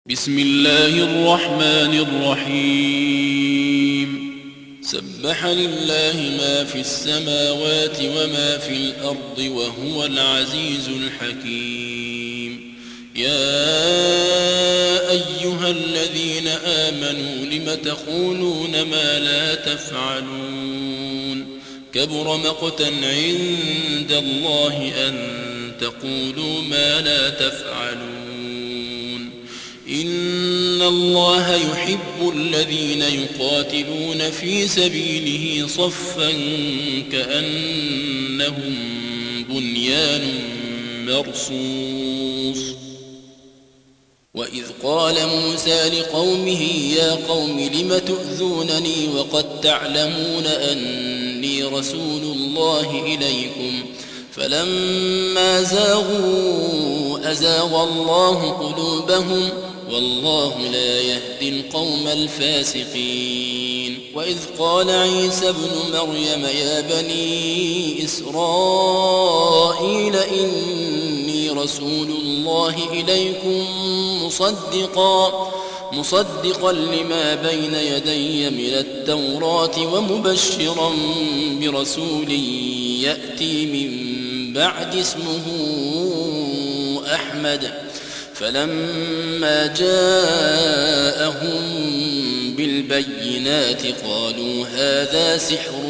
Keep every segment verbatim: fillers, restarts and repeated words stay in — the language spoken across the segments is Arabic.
بسم الله الرحمن الرحيم سبح لله ما في السماوات وما في الأرض وهو العزيز الحكيم يا أيها الذين آمنوا لم تقولون ما لا تفعلون كبر مقتا عند الله أن تقولوا ما لا تفعلون إن الله يحب الذين يقاتلون في سبيله صفا كأنهم بنيان مرصوص وإذ قال موسى لقومه يا قوم لم تؤذونني وقد تعلمون أني رسول الله إليكم فلما زاغوا أزاغ الله قلوبهم والله لا يهدي القوم الفاسقين وإذ قال عيسى ابن مريم يا بني إسرائيل إني رسول الله إليكم مصدقا مصدقا لما بين يدي من التوراة ومبشرا برسول يأتي من بعد اسمه أحمد فلما جاءهم بالبينات قالوا هذا سحر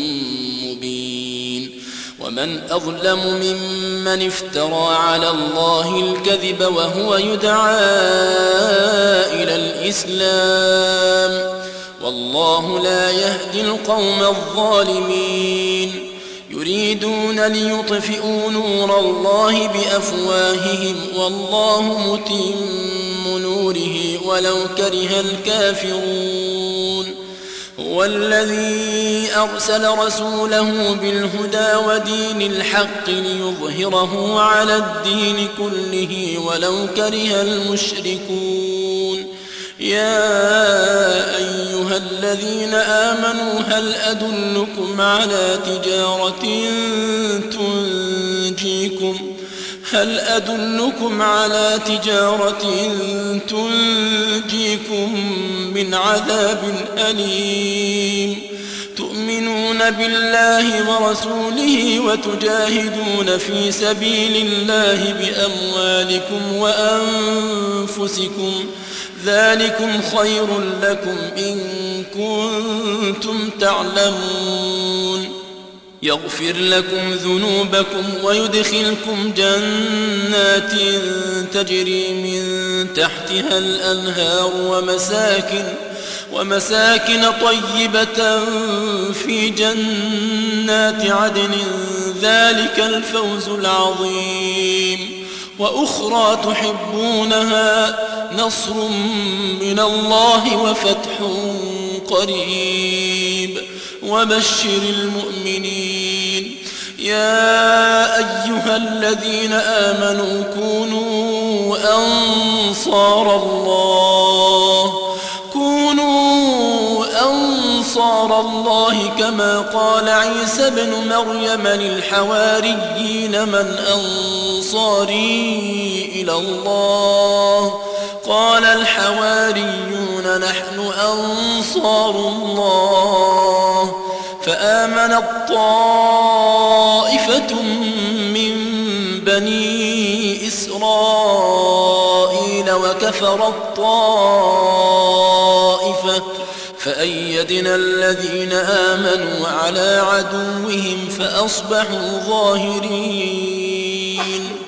مبين ومن أظلم ممن افترى على الله الكذب وهو يدعى إلى الإسلام والله لا يهدي القوم الظالمين يريدون ليطفئوا نور الله بأفواههم والله متم نوره ولو كره الكافرون هو الذي أرسل رسوله بالهدى ودين الحق ليظهره على الدين كله ولو كره المشركون يا أيها الذين آمنوا هل أدلكم على تجارة تنجيكم هل أدلكم على تجارة تنجيكم من عذاب أليم تؤمنون بالله ورسوله وتجاهدون في سبيل الله بأموالكم وأنفسكم ذلكم خير لكم إن كنتم تعلمون يغفر لكم ذنوبكم ويدخلكم جنات تجري من تحتها الأنهار ومساكن ومساكن طيبة في جنات عدن ذلك الفوز العظيم وأخرى تحبونها نصر من الله وفتح قريب وبشر المؤمنين يا أيها الذين آمنوا كونوا أنصار الله كونوا أنصار الله كما قال عيسى ابن مريم للحواريين من أنصاري إلى الله قال الحواريون نحن أنصار الله فآمنت طائفة من بني إسرائيل وكفرت طائفة فأيدنا الذين آمنوا على عدوهم فأصبحوا ظاهرين